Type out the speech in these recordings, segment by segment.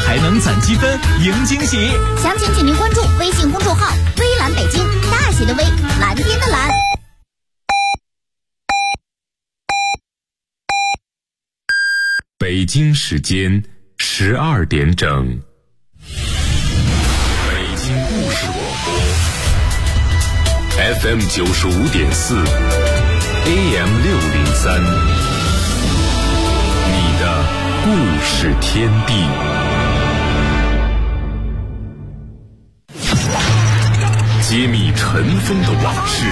还能攒积分赢惊喜。 详情请您关注微信公众号微蓝北京，大写的微，蓝天的蓝。 北京时间12点整。北京故事广播 FM 95.4 AM 603，你的故事天地。揭秘尘封的往事，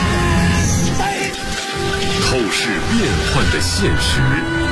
透视变幻的现实，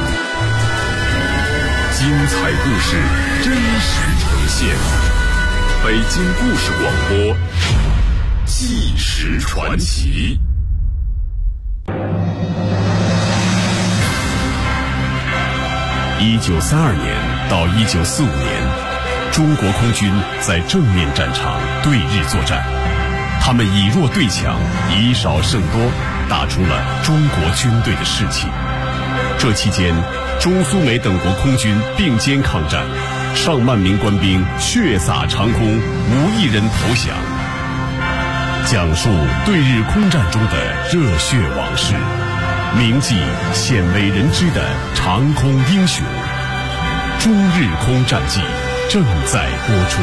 精彩故事真实呈现。北京故事广播，纪实传奇。1932年到1945年，中国空军在正面战场对日作战，他们以弱对强，以少胜多，打出了中国军队的士气。这期间，中苏美等国空军并肩抗战，上万名官兵血洒长空，无一人投降。讲述对日空战中的热血往事，铭记鲜为人知的长空英雄。中日空战记正在播出。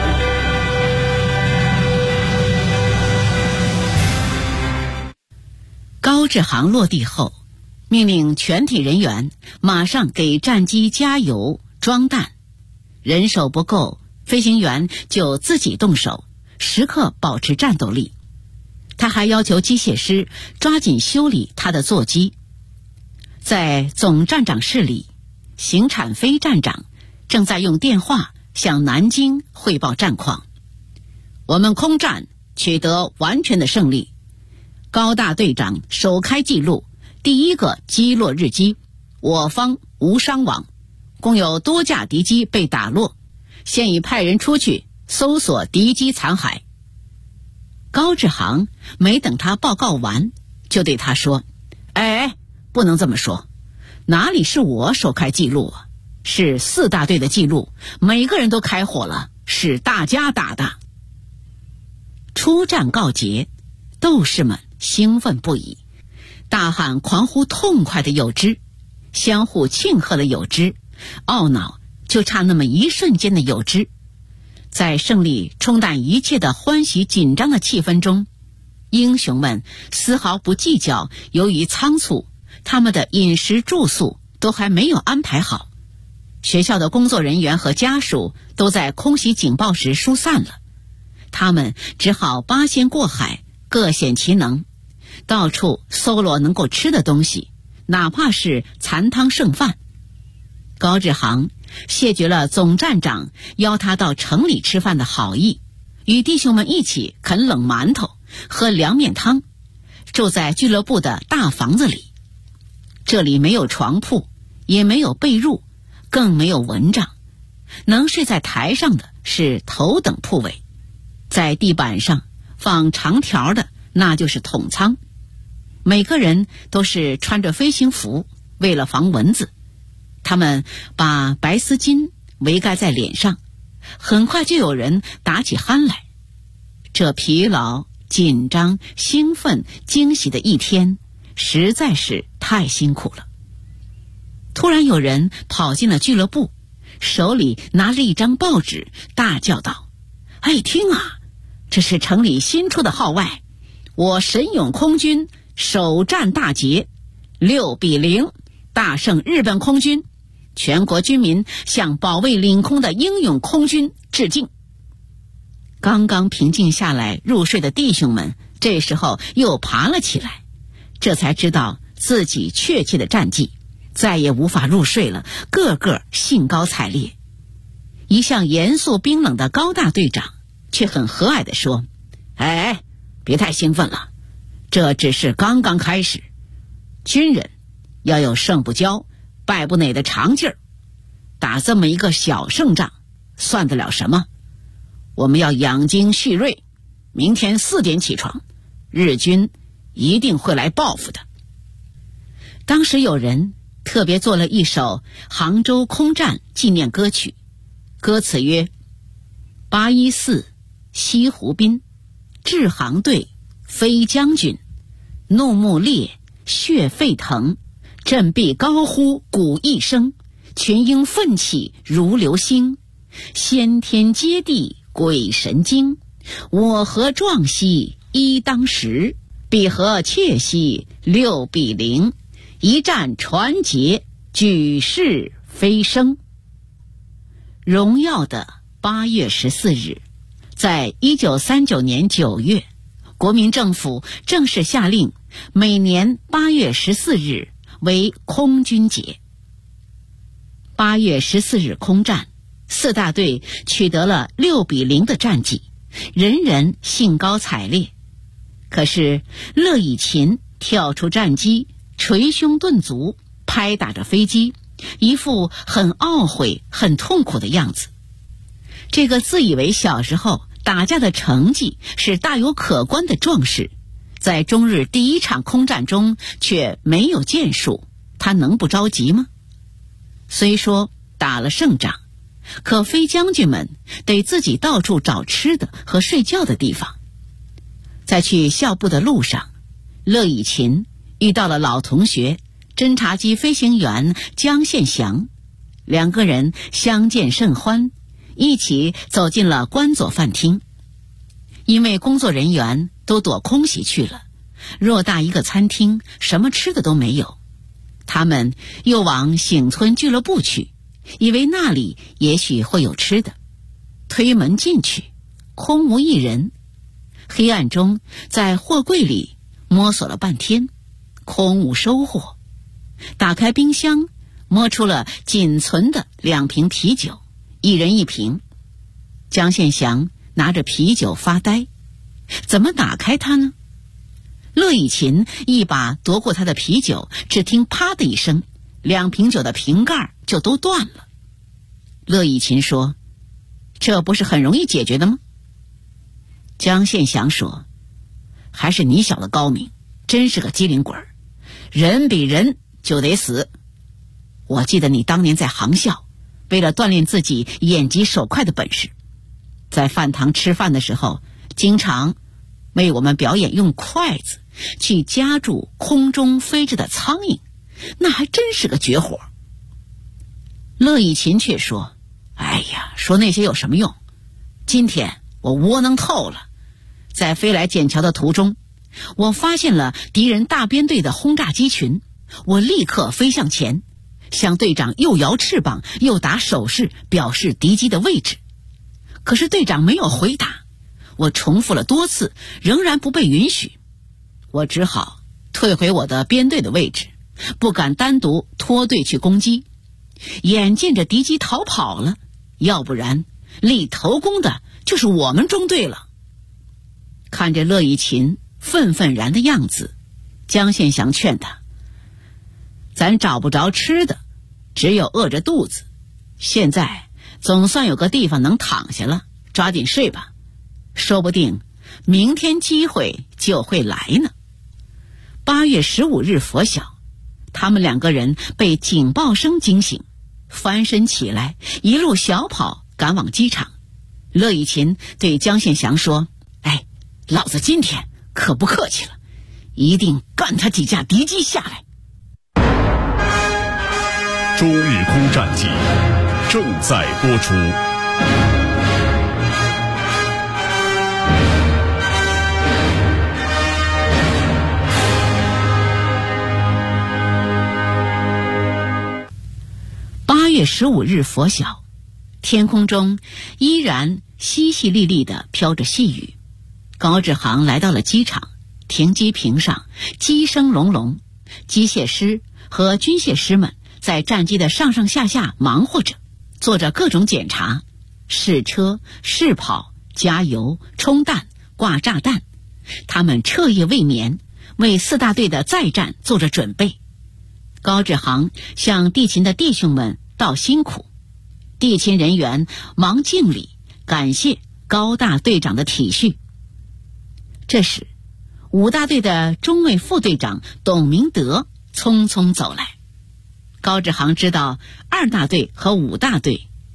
高志航落地后，命令全体人员马上给战机加油装弹，人手不够，飞行员就自己动手，时刻保持战斗力。他还要求机械师抓紧修理他的座机。在总站长室里，邢产飞站长正在用电话向南京汇报战况。我们空战取得完全的胜利，高大队长首开记录，第一个击落日机，我方无伤亡，共有多架敌机被打落，现已派人出去搜索敌机残骸。高志航没等他报告完，就对他说：哎，不能这么说，哪里是我首开记录啊，是4大队的记录，每个人都开火了，是大家打的。出战告捷，斗士们兴奋不已，大喊狂呼痛快的有之，相互庆贺的有之，懊恼就差那么一瞬间的有之。在胜利冲淡一切的欢喜紧张的气氛中，英雄们丝毫不计较由于仓促，他们的饮食住宿都还没有安排好。学校的工作人员和家属都在空袭警报时疏散了，他们只好八仙过海，各显其能，到处搜罗能够吃的东西，哪怕是残汤剩饭。高志航谢绝了总站长邀他到城里吃饭的好意，与弟兄们一起啃冷馒头，喝凉面汤，住在俱乐部的大房子里。这里没有床铺，也没有被褥，更没有蚊帐，能睡在台上的是头等铺位，在地板上放长条的那就是筒仓。每个人都是穿着飞行服，为了防蚊子，他们把白丝巾围盖在脸上，很快就有人打起鼾来。这疲劳、紧张、兴奋、惊喜的一天实在是太辛苦了。突然有人跑进了俱乐部，手里拿着一张报纸，大叫道：哎，听啊，这是城里新出的号外，我神勇空军首战大捷，6-0大胜日本空军，全国军民向保卫领空的英勇空军致敬。刚刚平静下来入睡的弟兄们这时候又爬了起来，这才知道自己确切的战绩，再也无法入睡了，个个兴高采烈。一向严肃冰冷的高大队长却很和蔼地说：哎，别太兴奋了，这只是刚刚开始，军人要有胜不骄败不馁的长劲儿，打这么一个小胜仗算得了什么？我们要养精蓄锐，明天4点起床，日军一定会来报复的。当时有人特别做了一首杭州空战纪念歌曲， 歌词曰：814西湖滨，治航队飞将军，怒目烈，血沸腾，振臂高呼鼓一声，群英奋起如流星，先天接地鬼神惊，我和壮兮一当十，彼和窃兮6比0，一战传捷，举世飞升。荣耀的8月14日，在1939年9月，国民政府正式下令每年8月14日为空军节。8月14日空战，四大队取得了6比0的战绩，人人兴高采烈。可是乐以琴跳出战机，捶胸顿足，拍打着飞机，一副很懊悔很痛苦的样子。这个自以为小时候打架的成绩是大有可观的壮士，在中日第一场空战中却没有建树，他能不着急吗？虽说打了胜仗，可飞将军们得自己到处找吃的和睡觉的地方。在去校部的路上，乐以琴遇到了老同学侦察机飞行员江宪祥，两个人相见甚欢，一起走进了官佐饭厅。因为工作人员都躲空袭去了，偌大一个餐厅什么吃的都没有，他们又往醒村俱乐部去，以为那里也许会有吃的。推门进去，空无一人。黑暗中在货柜里摸索了半天，空无收获。打开冰箱，摸出了仅存的2瓶啤酒，一人1瓶。江宪祥拿着啤酒发呆，怎么打开它呢？乐以琴一把夺过他的啤酒，只听啪的一声，2瓶酒的瓶盖就都断了。乐以琴说：“这不是很容易解决的吗？”江宪祥说：“还是你小子高明，真是个机灵鬼儿，人比人就得死。我记得你当年在航校，为了锻炼自己眼疾手快的本事，在饭堂吃饭的时候，经常为我们表演用筷子去夹住空中飞着的苍蝇，那还真是个绝活。”乐以琴却说：“哎呀，说那些有什么用？今天我窝囊透了，在飞来笕桥的途中，我发现了敌人大编队的轰炸机群，我立刻飞向前，向队长又摇翅膀又打手势表示敌机的位置。可是队长没有回答，我重复了多次，仍然不被允许。我只好退回我的编队的位置，不敢单独脱队去攻击。眼见着敌机逃跑了，要不然立头功的就是我们中队了。”看着乐以琴愤愤然的样子，江宪祥劝他：“咱找不着吃的，只有饿着肚子。现在总算有个地方能躺下了，抓紧睡吧，说不定明天机会就会来呢。”8月15日拂晓，他们2个人被警报声惊醒，翻身起来，一路小跑赶往机场。乐以琴对江宪祥说：“哎，老子今天可不客气了，一定干他几架敌机下来。” 中日空战记正在播出。 8月15日拂晓，天空中依然淅淅沥沥地飘着细雨。高志航来到了机场，停机坪上机声隆隆，机械师和军械师们在战机的上上下下忙活着，做着各种检查，试车、试跑、加油、充弹、挂炸弹。他们彻夜未眠，为四大队的再战做着准备。高志航向地勤的弟兄们道辛苦，地勤人员忙敬礼，感谢高大队长的体恤。这时5大队的中尉副队长董明德匆匆走来。高志航知道2大队和5大队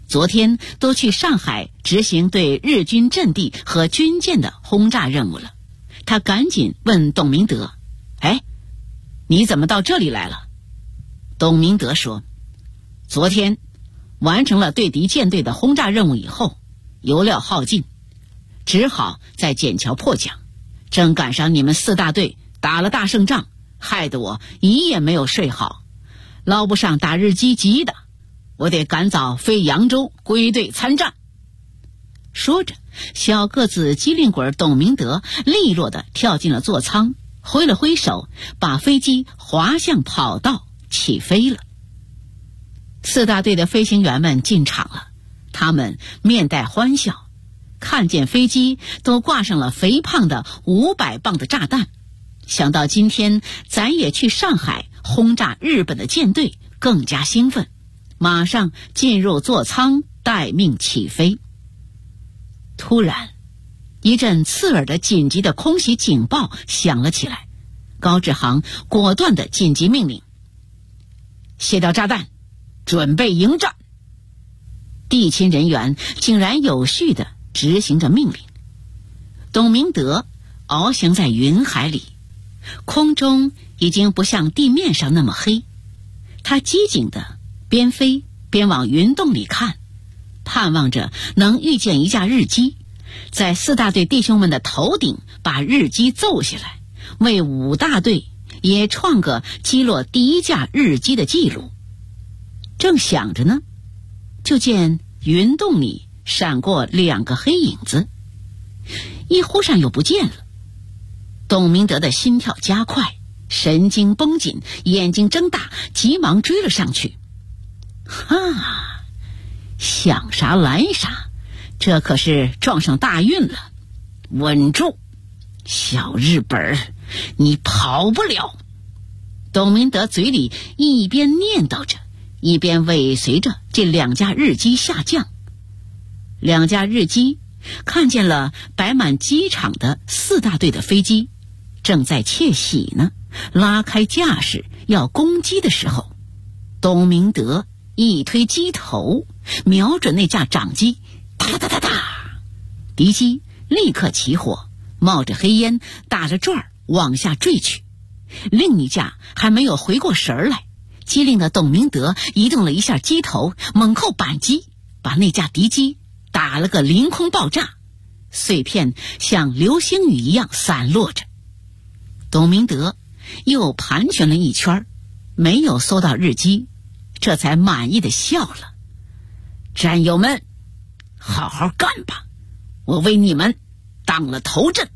昨天都去上海执行对日军阵地和军舰的轰炸任务了。他赶紧问董明德：哎，你怎么到这里来了？董明德说：昨天完成了对敌舰队的轰炸任务以后，油料耗尽，只好在笕桥破桨，正赶上你们4大队打了大胜仗，害得我一夜没有睡好，捞不上打日机，急的我得赶早飞扬州归队参战。说着，小个子机灵鬼董明德利落地跳进了座舱，挥了挥手，把飞机滑向跑道起飞了。4大队的飞行员们进场了，他们面带欢笑，看见飞机都挂上了肥胖的500磅的炸弹，想到今天咱也去上海轰炸日本的舰队，更加兴奋，马上进入座舱待命起飞。突然，一阵刺耳的紧急的空袭警报响了起来，高志航果断的紧急命令：卸掉炸弹，准备迎战。地勤人员井然有序地执行着命令。董明德翱翔在云海里，空中已经不像地面上那么黑，他机警地边飞边往云洞里看，盼望着能遇见一架日机，在4大队弟兄们的头顶把日机揍下来，为5大队也创个击落第一架日机的记录。正想着呢，就见云洞里闪过2个黑影子，一忽闪又不见了。董明德的心跳加快，神经绷紧，眼睛睁大，急忙追了上去。哈，想啥来啥，这可是撞上大运了。稳住，小日本，你跑不了。董明德嘴里一边念叨着，一边尾随着这2架日机下降。2架日机看见了摆满机场的4大队的飞机，正在窃喜呢，拉开架势要攻击的时候，董明德一推机头，瞄准那架长机，哒哒哒哒，敌机立刻起火，冒着黑烟，打着转往下坠去。另一架还没有回过神来，机灵的董明德移动了一下机头，猛扣扳机，把那架敌机打了个凌空爆炸，碎片像流星雨一样散落着。董明德又盘旋了一圈，没有搜到日机，这才满意的笑了。战友们，好好干吧，我为你们当了头阵。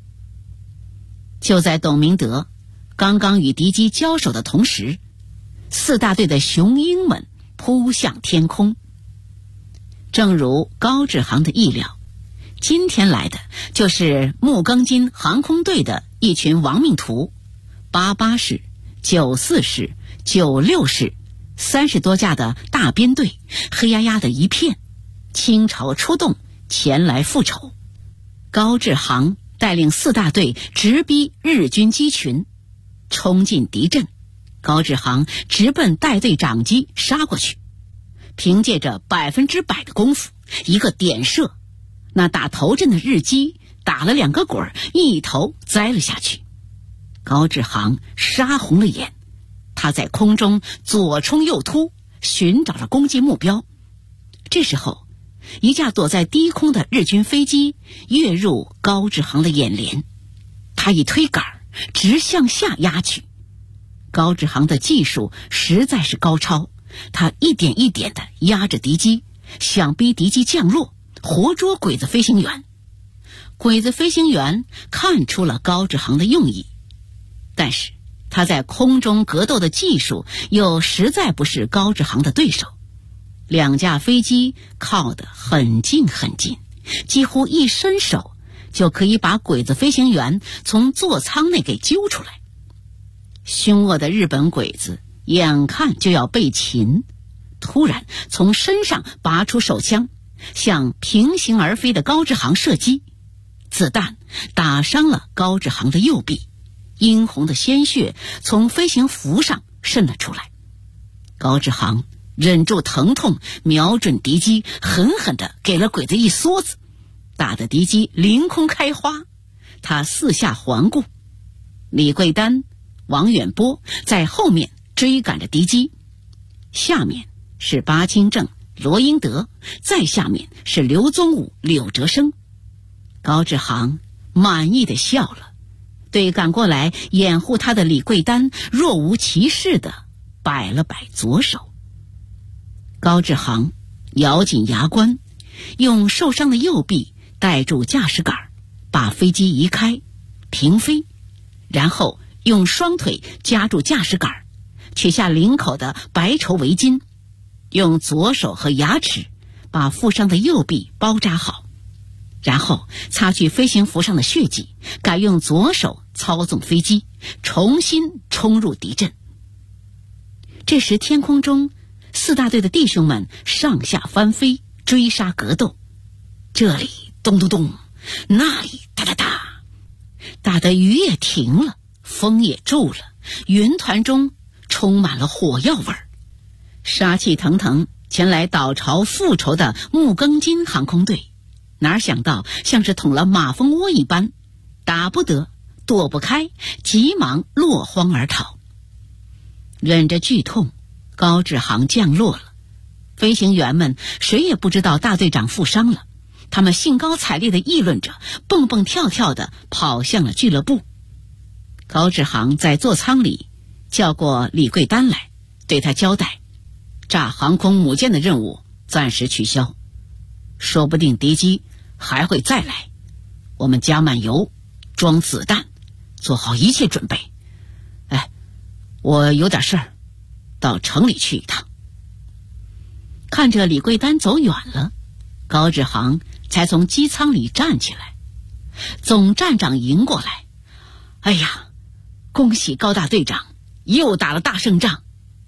就在董明德刚刚与敌机交手的同时，4大队的雄鹰们扑向天空。正如高志航的意料，今天来的就是木更津航空队的一群亡命徒，88师、94师、96师，30多架的大编队，黑压压的一片，倾巢出动，前来复仇。高志航带领4大队直逼日军机群，冲进敌阵，高志航直奔带队长机杀过去，凭借着100%的功夫，一个点射，那打头阵的日机打了2个滚，一头栽了下去。高志航杀红了眼，他在空中左冲右突，寻找着攻击目标。这时候，一架躲在低空的日军飞机跃入高志航的眼帘，他一推杆直向下压去。高志航的技术实在是高超，他一点一点地压着敌机，想逼敌机降落，活捉鬼子飞行员。鬼子飞行员看出了高志航的用意，但是他在空中格斗的技术又实在不是高志航的对手。2架飞机靠得很近很近，几乎一伸手就可以把鬼子飞行员从座舱内给揪出来。凶恶的日本鬼子眼看就要被擒，突然从身上拔出手枪，向平行而飞的高志航射击。子弹打伤了高志航的右臂，殷红的鲜血从飞行服上渗了出来。高志航忍住疼痛，瞄准敌机，狠狠地给了鬼子一梭子，打得敌机凌空开花。他四下环顾，李桂丹、王远波在后面追赶着敌机，下面是巴金正、罗英德，再下面是刘宗武、柳哲生。高志航满意地笑了，对赶过来掩护他的李桂丹若无其事地摆了摆左手。高志航咬紧牙关，用受伤的右臂带住驾驶杆，把飞机移开停飞，然后用双腿夹住驾驶杆，取下领口的白绸围巾，用左手和牙齿把负伤的右臂包扎好，然后擦去飞行服上的血迹，改用左手操纵飞机重新冲入敌阵。这时天空中四大队的弟兄们上下翻飞，追杀格斗，这里咚咚咚，那里哒哒哒，打得雨也停了，风也骤了，云团中充满了火药味儿。杀气腾腾前来倒巢复仇的木更津航空队，哪想到像是捅了马蜂窝一般，打不得，躲不开，急忙落荒而逃。忍着剧痛，高志航降落了。飞行员们谁也不知道大队长负伤了，他们兴高采烈地议论着，蹦蹦跳跳地跑向了俱乐部。高志航在座舱里叫过李桂丹来，对他交代，炸航空母舰的任务暂时取消，说不定敌机还会再来，我们加满油，装子弹，做好一切准备。我有点事儿，到城里去一趟。看着李桂丹走远了，高志航才从机舱里站起来。总站长迎过来，哎呀，恭喜高大队长又打了大胜仗。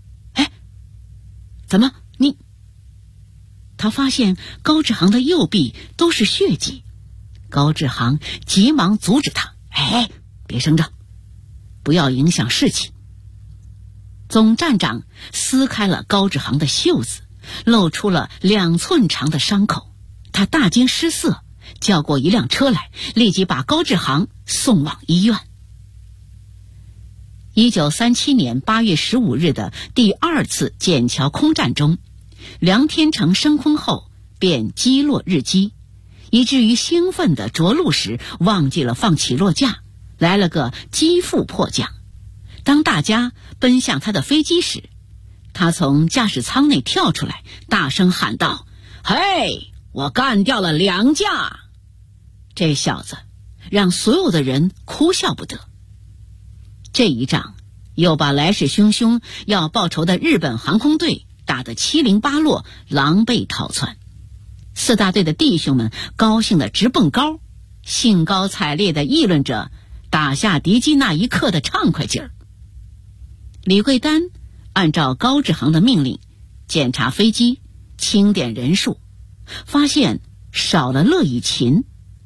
怎么你？他发现高志航的右臂都是血迹，高志航急忙阻止他，别声张，不要影响士气。总站长撕开了高志航的袖子，露出了2寸长的伤口，他大惊失色，叫过一辆车来，立即把高志航送往医院。1937年8月15日的第2次笕桥空战中，梁天成升空后便击落日机，以至于兴奋的着陆时忘记了放起落架，来了个机腹迫降。当大家奔向他的飞机时，他从驾驶舱内跳出来，大声喊道：嘿，我干掉了2架！这小子让所有的人哭笑不得。这一仗又把来势汹汹要报仇的日本航空队打得七零八落，狼狈逃窜。四大队的弟兄们高兴得直蹦高，兴高采烈地议论着打下敌机那一刻的畅快劲儿。李桂丹按照高志航的命令检查飞机，清点人数，发现少了乐以琴。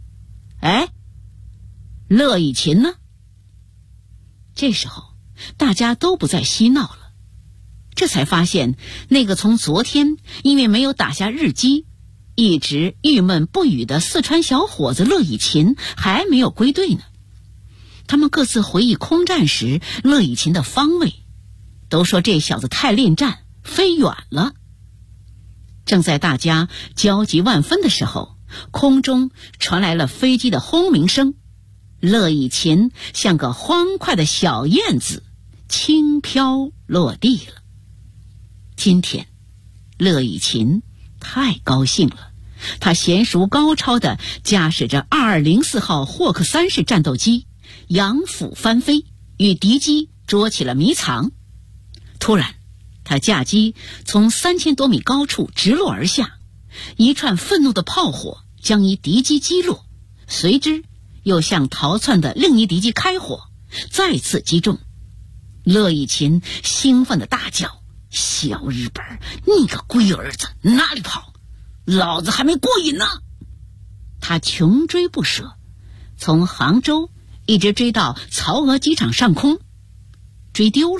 乐以琴呢？这时候大家都不再嬉闹了，这才发现那个从昨天因为没有打下日机一直郁闷不语的四川小伙子乐以琴还没有归队呢。他们各自回忆空战时乐以琴的方位，都说这小子太恋战，飞远了。正在大家焦急万分的时候，空中传来了飞机的轰鸣声，乐以琴像个欢快的小燕子轻飘落地了。今天乐以琴太高兴了，他娴熟高超地驾驶着2204号霍克3式战斗机扬俯翻飞，与敌机捉起了迷藏。突然他驾机从3000多米高处直落而下，一串愤怒的炮火将一敌机击落，随之又向逃窜的另一敌机开火，再次击中。乐以琴兴奋地大叫：小日本，你个龟儿子，哪里跑？老子还没过瘾呢！他穷追不舍，从杭州一直追到曹娥机场上空，追丢了，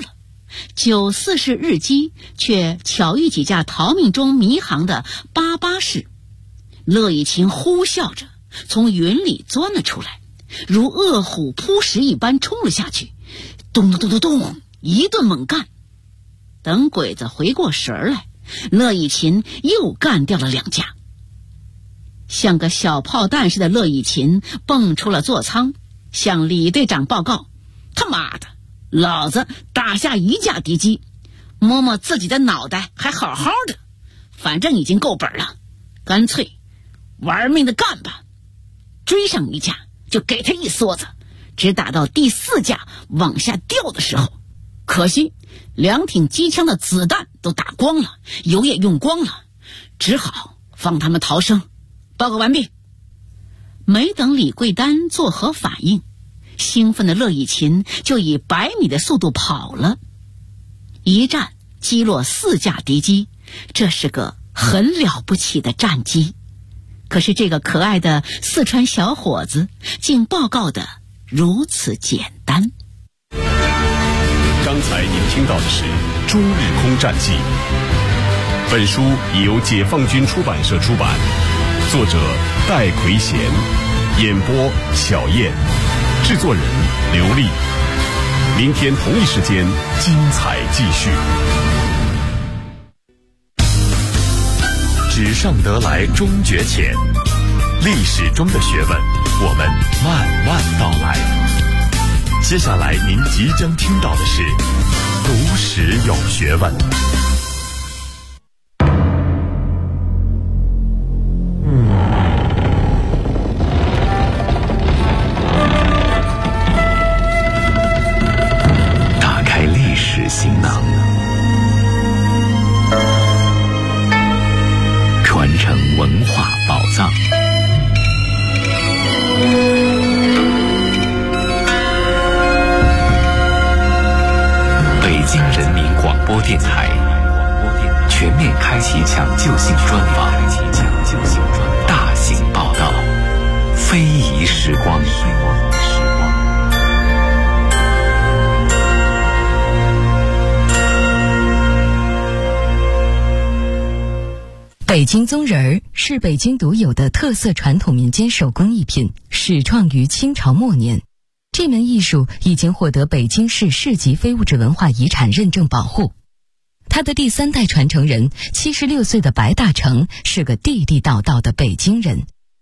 94式日机却巧遇几架逃命中迷航的88式。乐以琴呼啸着从云里钻了出来，如饿虎扑食一般冲了下去，咚咚咚咚咚一顿猛干。等鬼子回过神儿来，乐以琴又干掉了2架。像个小炮弹似的乐以琴蹦出了座舱，向李队长报告：他妈的，老子打下1架敌机，摸摸自己的脑袋还好好的，反正已经够本了，干脆玩命的干吧。追上1架就给他一梭子，只打到第4架往下掉的时候，可惜2挺机枪的子弹都打光了，油也用光了，只好放他们逃生。报告完毕。没等李桂丹作何反应，兴奋的乐以琴就以100米的速度跑了。一战击落4架敌机，这是个很了不起的战绩。可是这个可爱的四川小伙子竟报告的如此简单。 刚才您听到的是《中日空战记》，本书已由解放军出版社出版，作者戴奎贤，演播小燕，制作人刘丽。明天同一时间精彩继续。纸上得来终觉浅，历史中的学问，我们慢慢道来。接下来您即将听到的是读史有学问。 打开历史行囊，传承文化宝藏。北京人民广播电台全面开启抢救性专访，大型报道，非遗时光。 北京宗人儿是北京独有的特色传统民间手工艺品，始创于清朝末年。这门艺术已经获得北京市市级非物质文化遗产认证保护。他的第3代传承人76岁的白大成是个地地道道的北京人。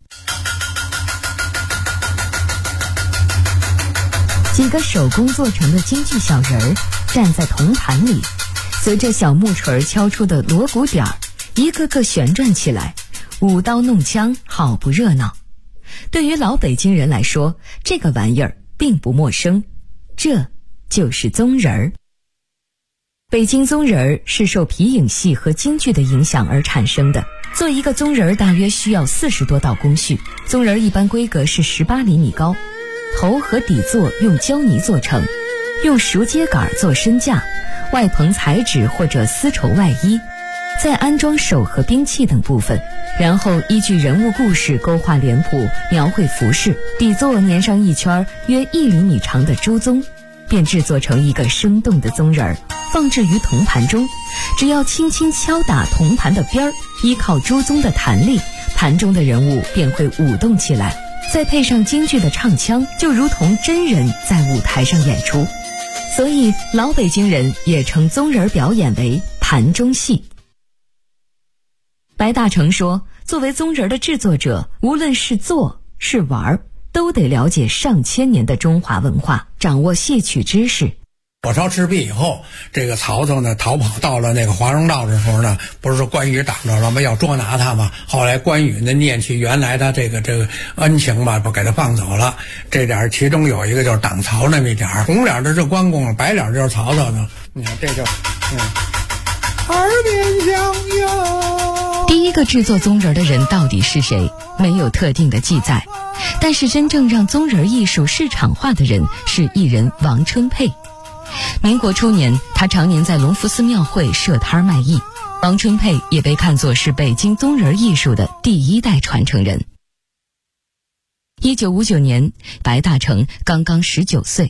几个手工做成的京剧小人儿站在铜盘里，随着小木锤敲出的锣鼓点儿，一个个旋转起来，舞刀弄枪，好不热闹。对于老北京人来说，这个玩意儿并不陌生，这就是宗人儿。北京宗人儿是受皮影戏和京剧的影响而产生的。做一个宗人儿大约需要40多道工序，宗人儿一般规格是18厘米高，头和底座用胶泥做成，用熟秸秆做身架，外棚彩纸或者丝绸外衣，再安装手和兵器等部分，然后依据人物故事勾画脸谱，描绘服饰，底座粘上一圈约1厘米长的朱宗，便制作成一个生动的宗人儿，放置于铜盘中。只要轻轻敲打铜盘的边儿，依靠朱宗的弹力，盘中的人物便会舞动起来，再配上京剧的唱腔，就如同真人在舞台上演出。所以老北京人也称宗人表演为盘中戏。白大成说，作为宗人的制作者，无论是做是玩，都得了解上千年的中华文化，掌握戏曲知识。 火烧赤壁以后，这个曹操呢逃跑到了那个华容道的时候呢，不是说关羽挡着了吗？要捉拿他嘛。后来关羽呢念起原来的这个恩情嘛，不给他放走了。这点其中有一个就是挡曹那么一点，红脸的是关公，白脸就是曹操呢。你看这就耳边响哟。 第一个制作宗人的人到底是谁？没有特定的记载。但是真正让宗人艺术市场化的人是艺人王春佩。民国初年，他常年在隆福寺庙会设摊卖艺。王春佩也被看作是北京宗人艺术的第1代传承人。1959年，白大成刚刚19岁，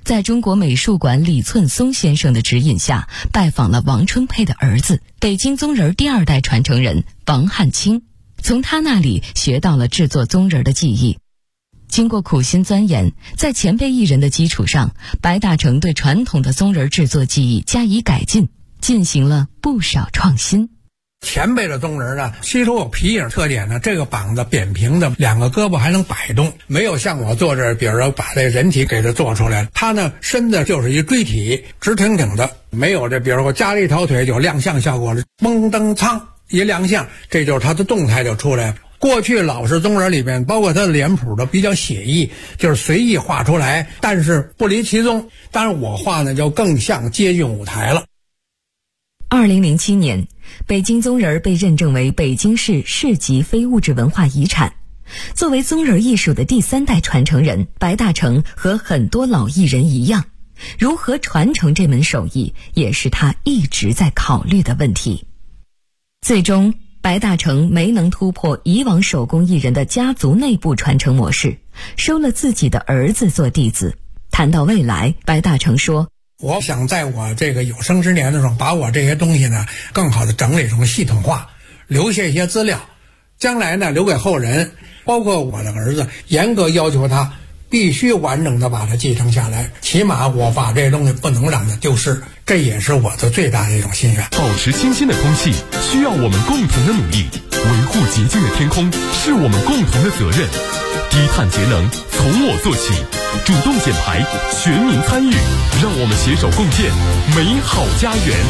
在中国美术馆李寸松先生的指引下，拜访了王春佩的儿子，北京宗人第2代传承人王汉卿，从他那里学到了制作宗人的技艺。经过苦心钻研，在前辈艺人的基础上，白大成对传统的宗人制作技艺加以改进，进行了不少创新。 前辈的宗人呢，其实有皮影特点呢，这个膀子扁平的，2个胳膊还能摆动，没有像我做这，比如说把这个人体给它做出来，它呢身子就是一锥体，直挺挺的，没有这，比如说加了一条腿有亮相效果了，嘣噔苍一亮相，这就是它的动态就出来了。过去老式宗人里边，包括他的脸谱都比较写意，就是随意画出来，但是不离其宗。当然我画呢就更像接近舞台了。 2007年，北京宗人被认证为北京市市级非物质文化遗产。作为宗人艺术的第3代传承人，白大成和很多老艺人一样，如何传承这门手艺，也是他一直在考虑的问题。最终，白大成没能突破以往手工艺人的家族内部传承模式，收了自己的儿子做弟子。谈到未来，白大成说， 我想在我这个有生之年的时候，把我这些东西呢更好的整理成系统化，留下一些资料，将来呢留给后人，包括我的儿子，严格要求他必须完整的把它继承下来，起码我把这些东西不能让它丢失，这也是我的最大的一种心愿。 保持清新的空气需要我们共同的努力，维护洁净的天空是我们共同的责任。低碳节能从我做起，主动减排，全民参与，让我们携手共建美好家园。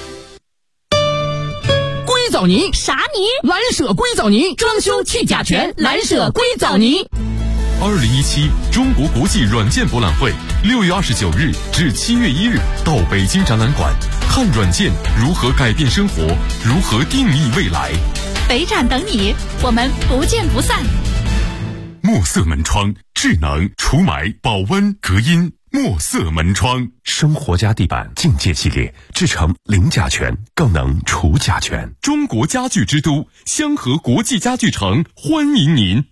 硅藻泥啥泥？ 蓝舍硅藻泥，装修去甲醛，蓝舍硅藻泥。 2017中国国际软件博览会6月29日至7月1日到北京展览馆，看软件如何改变生活，如何定义未来。 北展等你，我们不见不散。 墨色门窗，智能除霾、保温、隔音。墨色门窗，生活家地板境界系列，制成零甲醛，更能除甲醛。 中国家具之都香河国际家具城欢迎您。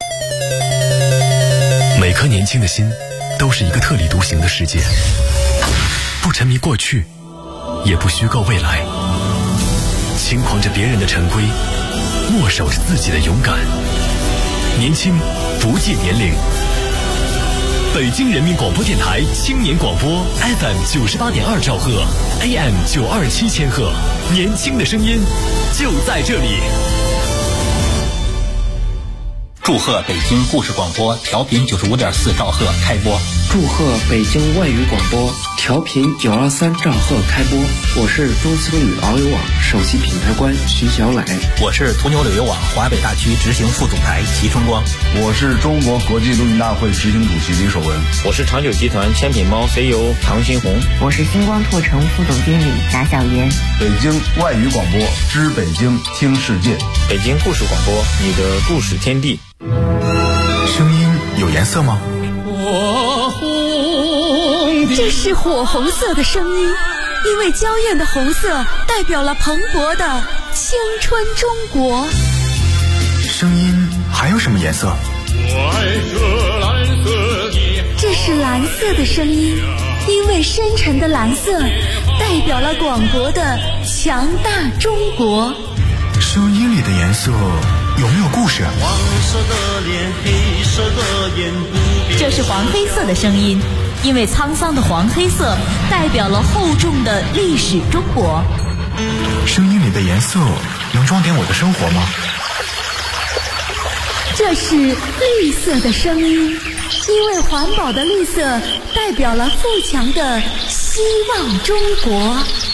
每颗年轻的心都是一个特立独行的世界，不沉迷过去，也不虚构未来，轻狂着别人的陈规，握手着自己的勇敢。年轻不计年龄。北京人民广播电台青年广播 FM 98.2兆赫 AM 927千赫，年轻的声音就在这里。 祝贺北京故事广播调频95.4兆赫开播。 祝贺北京外语广播调频923兆赫开播。我是中青旅遨游网首席品牌官徐小磊。 我是途牛旅游网华北大区执行副总裁齐春光。 我是中国国际陆运大会执行主席李守文。 我是长久集团千品猫 CEO 唐新红。 我是星光拓城副总经理贾小妍。 北京外语广播知北京听世界。 北京故事广播，你的故事天地。 声音有颜色吗？ 这是火红色的声音，因为娇艳的红色代表了蓬勃的青春中国。 声音还有什么颜色？ 这是蓝色的声音，因为深沉的蓝色代表了广博的强大中国。 声音里的颜色有没有故事？ 黄色的脸，黑色的眼， 这是黄黑色的声音，因为沧桑的黄黑色代表了厚重的历史中国。 声音里的颜色能装点我的生活吗？ 这是绿色的声音，因为环保的绿色代表了富强的希望中国。